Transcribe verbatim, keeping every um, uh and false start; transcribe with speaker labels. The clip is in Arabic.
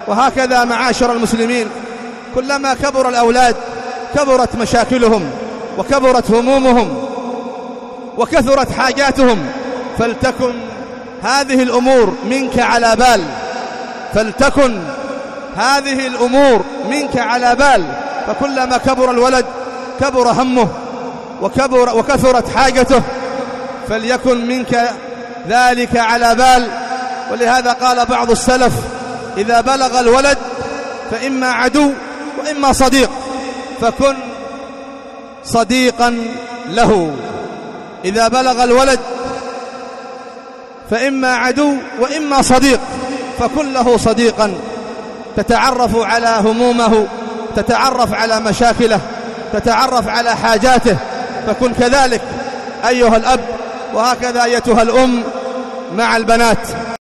Speaker 1: وهكذا معاشر المسلمين، كلما كبر الأولاد كبرت مشاكلهم وكبرت همومهم وكثرت حاجاتهم، فلتكن هذه الأمور منك على بال، فلتكن هذه الأمور منك على بال. فكلما كبر الولد كبر همه وكبر وكثرت حاجته، فليكن منك ذلك على بال. ولهذا قال بعض السلف: إذا بلغ الولد فإما عدو وإما صديق، فكن صديقا له. إذا بلغ الولد فإما عدو وإما صديق، فكن له صديقا، تتعرف على همومه، تتعرف على مشاكله، تتعرف على حاجاته، فكن كذلك أيها الأب، وهكذا أيتها الأم مع البنات.